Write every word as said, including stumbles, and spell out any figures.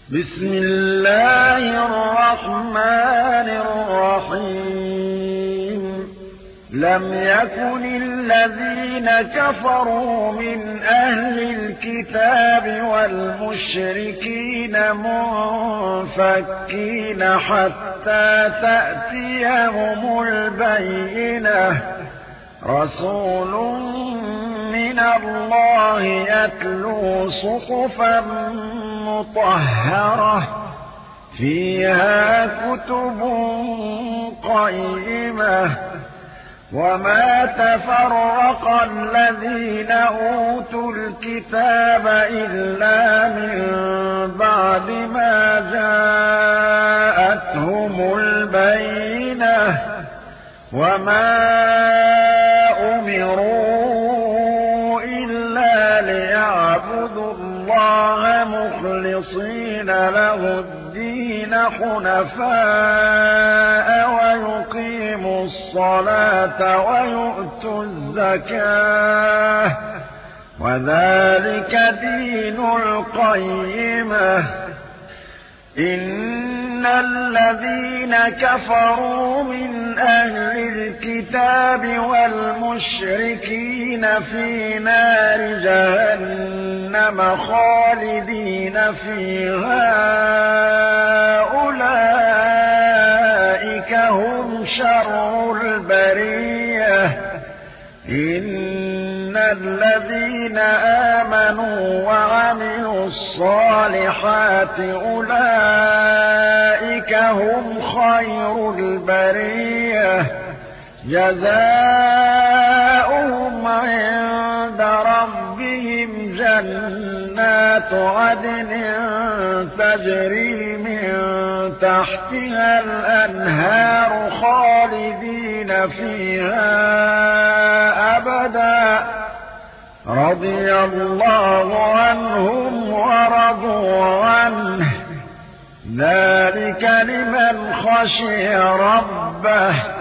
بسم الله الرحمن الرحيم لم يكن الذين كفروا من أهل الكتاب والمشركين منفكين حتى تأتيهم البينة رسول من الله يتلو صحفا مطهرة فيها كتب قيمة وما تفرق الذين أوتوا الكتاب إلا من بعد ما جاءتهم البينة وما أمروا إلا ليعبدوا الله مخلصين له الدين حنفاء ويقيموا الصلاة ويؤتوا الزكاة وذلك دين القيمة إن الذين كفروا من أهل الكتاب والمشركين في نار جهنم خالدين فيها أولئك هم شر البرية إن الذين آمنوا وعملوا الصالحات أولئك هم خير البرية جزاؤهم عند ربهم جنات عدن تجري من تحتها الأنهار خالدين فيها أبدا رضي الله عنهم ورضوا عنه ذلك لمن خشي ربه